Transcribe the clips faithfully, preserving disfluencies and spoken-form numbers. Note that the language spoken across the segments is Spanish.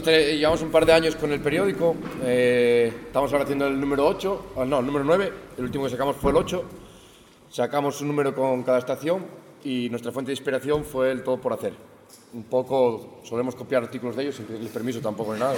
Llevamos un par de años con el periódico, eh, estamos ahora haciendo el número ocho, no, el número nueve, el último que sacamos fue el ocho, sacamos un número con cada estación y nuestra fuente de inspiración fue el Todo por Hacer. Un poco, solemos copiar artículos de ellos sin pedirles permiso tampoco ni nada.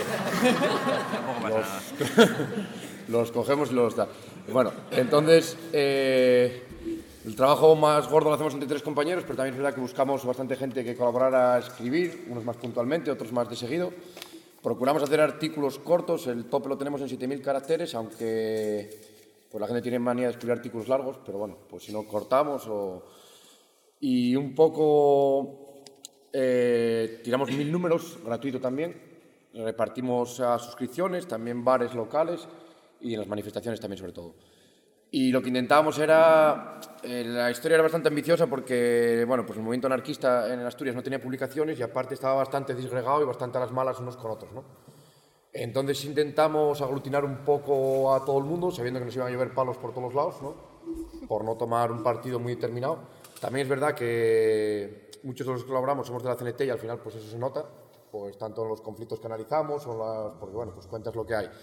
Los, los cogemos y los da. Bueno, entonces, eh, el trabajo más gordo lo hacemos entre tres compañeros, pero también es verdad que buscamos bastante gente que colaborara a escribir, unos más puntualmente, otros más de seguido. Procuramos hacer artículos cortos, el tope lo tenemos en siete mil caracteres, aunque pues la gente tiene manía de escribir artículos largos, pero bueno, pues si no cortamos o... Y un poco eh, tiramos mil números, gratuito también, repartimos a suscripciones, también bares locales y en las manifestaciones también sobre todo. Y lo que intentábamos era, eh, la historia era bastante ambiciosa porque, bueno, pues el movimiento anarquista en Asturias no tenía publicaciones y aparte estaba bastante disgregado y bastante a las malas unos con otros, ¿no? Entonces intentamos aglutinar un poco a todo el mundo, sabiendo que nos iban a llover palos por todos lados, ¿no? Por no tomar un partido muy determinado. También es verdad que muchos de los que colaboramos somos de la C N T y al final pues eso se nota, pues tanto en los conflictos que analizamos, o las, porque bueno, pues cuentas lo que hay.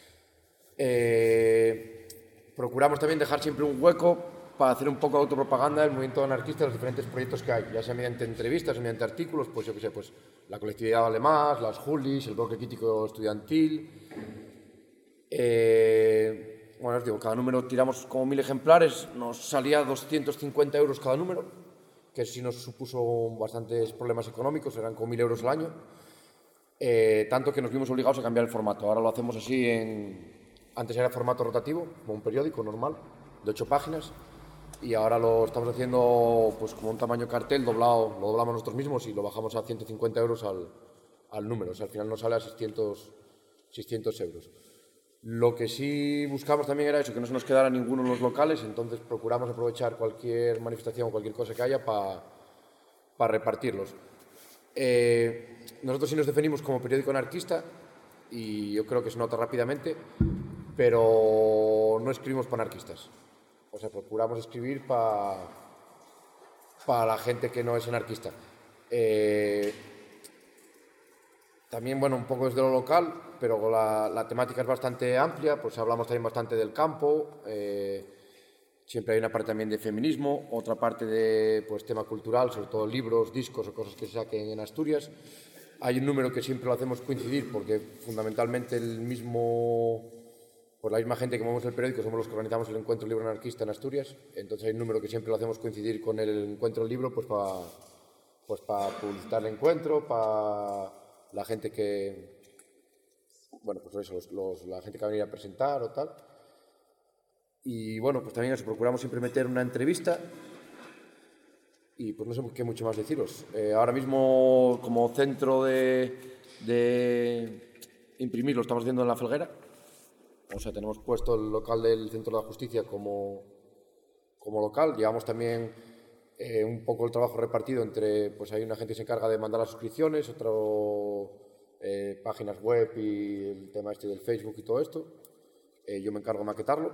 Eh... Procuramos también dejar siempre un hueco para hacer un poco de autopropaganda del movimiento anarquista y los diferentes proyectos que hay, ya sea mediante entrevistas, mediante artículos, pues yo qué sé, pues la colectividad vale más, las Julis, el bloque crítico estudiantil. Eh, bueno, os digo, cada número tiramos como mil ejemplares, nos salía doscientos cincuenta euros cada número, que sí nos supuso bastantes problemas económicos, eran como mil euros al año, eh, tanto que nos vimos obligados a cambiar el formato. Ahora lo hacemos así en... Antes era formato rotativo, como un periódico normal, de ocho páginas, y ahora lo estamos haciendo pues, como un tamaño cartel, doblado, lo doblamos nosotros mismos y lo bajamos a ciento cincuenta euros al, al número, o sea, al final nos sale a seiscientos euros. Lo que sí buscamos también era eso, que no se nos quedara ninguno en los locales, entonces procuramos aprovechar cualquier manifestación o cualquier cosa que haya para pa repartirlos. Eh, nosotros sí nos definimos como periódico anarquista, y yo creo que se nota rápidamente, pero no escribimos para anarquistas. O sea, procuramos escribir para pa la gente que no es anarquista. Eh, también, bueno, un poco desde lo local, pero la, la temática es bastante amplia, pues hablamos también bastante del campo, eh, siempre hay una parte también de feminismo, otra parte de pues, tema cultural, sobre todo libros, discos o cosas que se saquen en Asturias. Hay un número que siempre lo hacemos coincidir porque fundamentalmente el mismo... Por la misma gente que movemos el periódico somos los que organizamos el Encuentro Libro Anarquista en Asturias, entonces hay un número que siempre lo hacemos coincidir con el Encuentro del Libro pues para pues pa publicitar el encuentro, para la gente que... Bueno, pues eso, los, los, la gente que va a venir a presentar o tal. Y bueno, pues también eso, procuramos siempre meter una entrevista y pues no sé qué mucho más deciros. Eh, ahora mismo como centro de, de imprimir lo estamos haciendo en La Felguera. O sea, tenemos puesto el local del Centro de la Justicia como, como local. Llevamos también eh, un poco el trabajo repartido entre, pues hay una gente que se encarga de mandar las suscripciones, otro eh, páginas web y el tema este del Facebook y todo esto. Eh, yo me encargo de maquetarlo.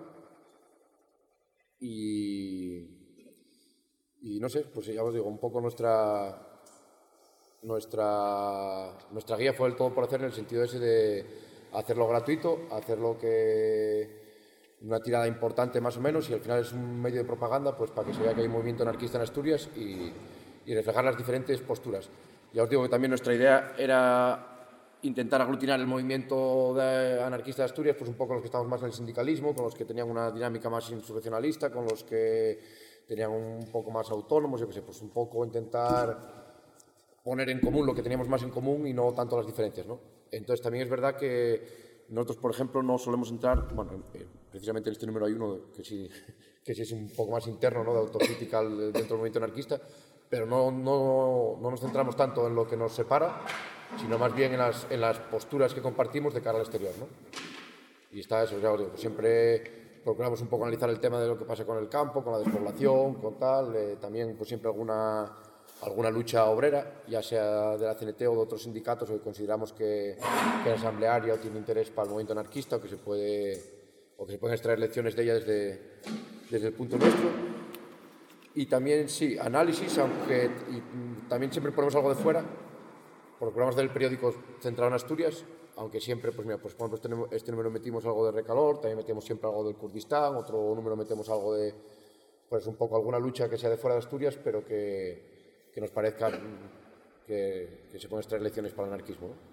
Y, y no sé, pues ya os digo, un poco nuestra, nuestra, nuestra guía fue el Todo por Hacer en el sentido ese de hacerlo gratuito, hacerlo que una tirada importante más o menos y al final es un medio de propaganda pues para que se vea que hay un movimiento anarquista en Asturias y, y reflejar las diferentes posturas. Ya os digo que también nuestra idea era intentar aglutinar el movimiento de anarquista de Asturias, pues un poco los que estamos más en el sindicalismo, con los que tenían una dinámica más insurreccionalista, con los que tenían un poco más autónomos, yo qué sé, pues un poco intentar poner en común lo que teníamos más en común y no tanto las diferencias, ¿no? Entonces también es verdad que nosotros, por ejemplo, no solemos entrar, bueno, precisamente en este número hay uno que sí, que sí es un poco más interno, ¿no?, de autocrítica dentro del movimiento anarquista, pero no, no, no nos centramos tanto en lo que nos separa, sino más bien en las, en las posturas que compartimos de cara al exterior, ¿no? Y está eso, ya os digo, siempre procuramos un poco analizar el tema de lo que pasa con el campo, con la despoblación, con tal, eh, también pues siempre alguna... alguna lucha obrera, ya sea de la C N T o de otros sindicatos o que consideramos que, que es asamblearia o tiene interés para el movimiento anarquista o que se, puede, o que se pueden extraer lecciones de ella desde, desde el punto nuestro. Y también, sí, análisis, aunque y, también siempre ponemos algo de fuera, procuramos hacer el periódico centrado en Asturias, aunque siempre, pues mira, pues por ejemplo, este, este número metimos algo de Recalor, también metemos siempre algo del Kurdistán, otro número metemos algo de, pues un poco alguna lucha que sea de fuera de Asturias, pero que, que nos parezca que, que se pueden extraer lecciones para el anarquismo, ¿no?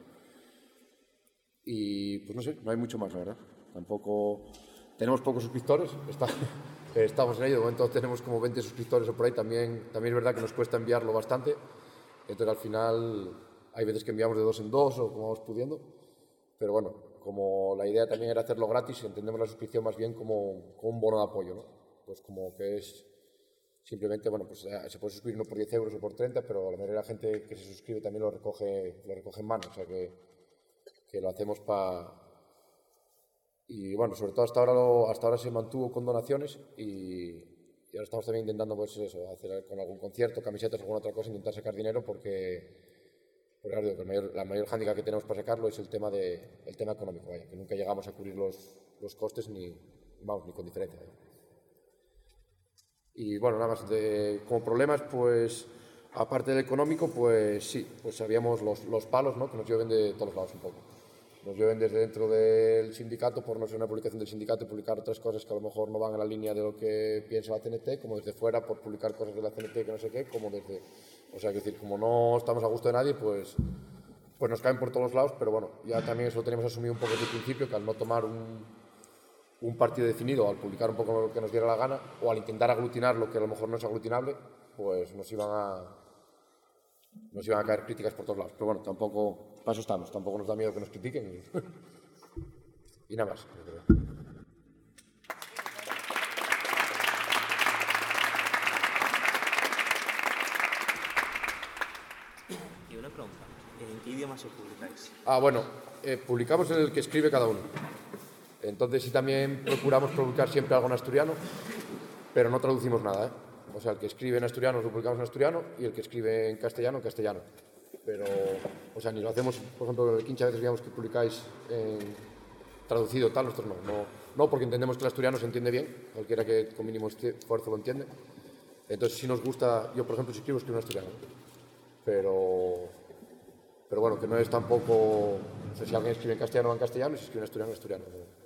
Y pues no sé, no hay mucho más, la verdad. Tampoco tenemos pocos suscriptores, está, estamos en ello, de momento tenemos como veinte suscriptores o por ahí, también, también es verdad que nos cuesta enviarlo bastante, entonces al final hay veces que enviamos de dos en dos o como vamos pudiendo, pero bueno, como la idea también era hacerlo gratis, entendemos la suscripción más bien como, como un bono de apoyo, ¿no? Pues como que es simplemente, bueno, pues se puede suscribir no por diez euros o por treinta, pero la mayoría de la gente que se suscribe también lo recoge, lo recoge en mano, o sea que, que lo hacemos para... Y bueno, sobre todo hasta ahora, lo, hasta ahora se mantuvo con donaciones y, y ahora estamos también intentando, pues eso, hacer con algún concierto, camisetas o alguna otra cosa, intentar sacar dinero porque, porque claro, digo, que el mayor, la mayor hándicap que tenemos para sacarlo es el tema, de, el tema económico, vaya, que nunca llegamos a cubrir los, los costes ni, vamos, ni con diferencia. Vaya. Y bueno, nada más, de, como problemas, pues aparte del económico, pues sí, pues sabíamos los, los palos, ¿no?, que nos llueven de todos lados un poco. Nos llueven desde dentro del sindicato por no ser una publicación del sindicato y publicar otras cosas que a lo mejor no van en la línea de lo que piensa la C N T, como desde fuera por publicar cosas de la C N T que no sé qué, como desde... O sea, es decir, como no estamos a gusto de nadie, pues, pues nos caen por todos los lados, pero bueno, ya también eso lo tenemos asumido un poco desde el principio, que al no tomar un, un partido definido, al publicar un poco lo que nos diera la gana, o al intentar aglutinar lo que a lo mejor no es aglutinable, pues nos iban a... nos iban a caer críticas por todos lados. Pero bueno, tampoco... Para eso estamos, tampoco nos da miedo que nos critiquen. Y, y nada más. Y una pregunta, ¿en qué idioma se publicáis? Ah, bueno, eh, publicamos en el que escribe cada uno. Entonces sí también procuramos publicar siempre algo en asturiano, pero no traducimos nada, ¿eh? O sea, el que escribe en asturiano lo publicamos en asturiano y el que escribe en castellano, en castellano. Pero, o sea, ni lo hacemos, por ejemplo, el Quincha a veces digamos que publicáis en traducido tal, nosotros no, no, no, porque entendemos que el asturiano se entiende bien, cualquiera que con mínimo esfuerzo lo entiende. Entonces, si nos gusta, yo por ejemplo, si escribo, escribo en asturiano, pero, pero bueno, que no es tampoco, no sé si alguien escribe en castellano o en castellano, y si escribe en asturiano, en asturiano. ¿No?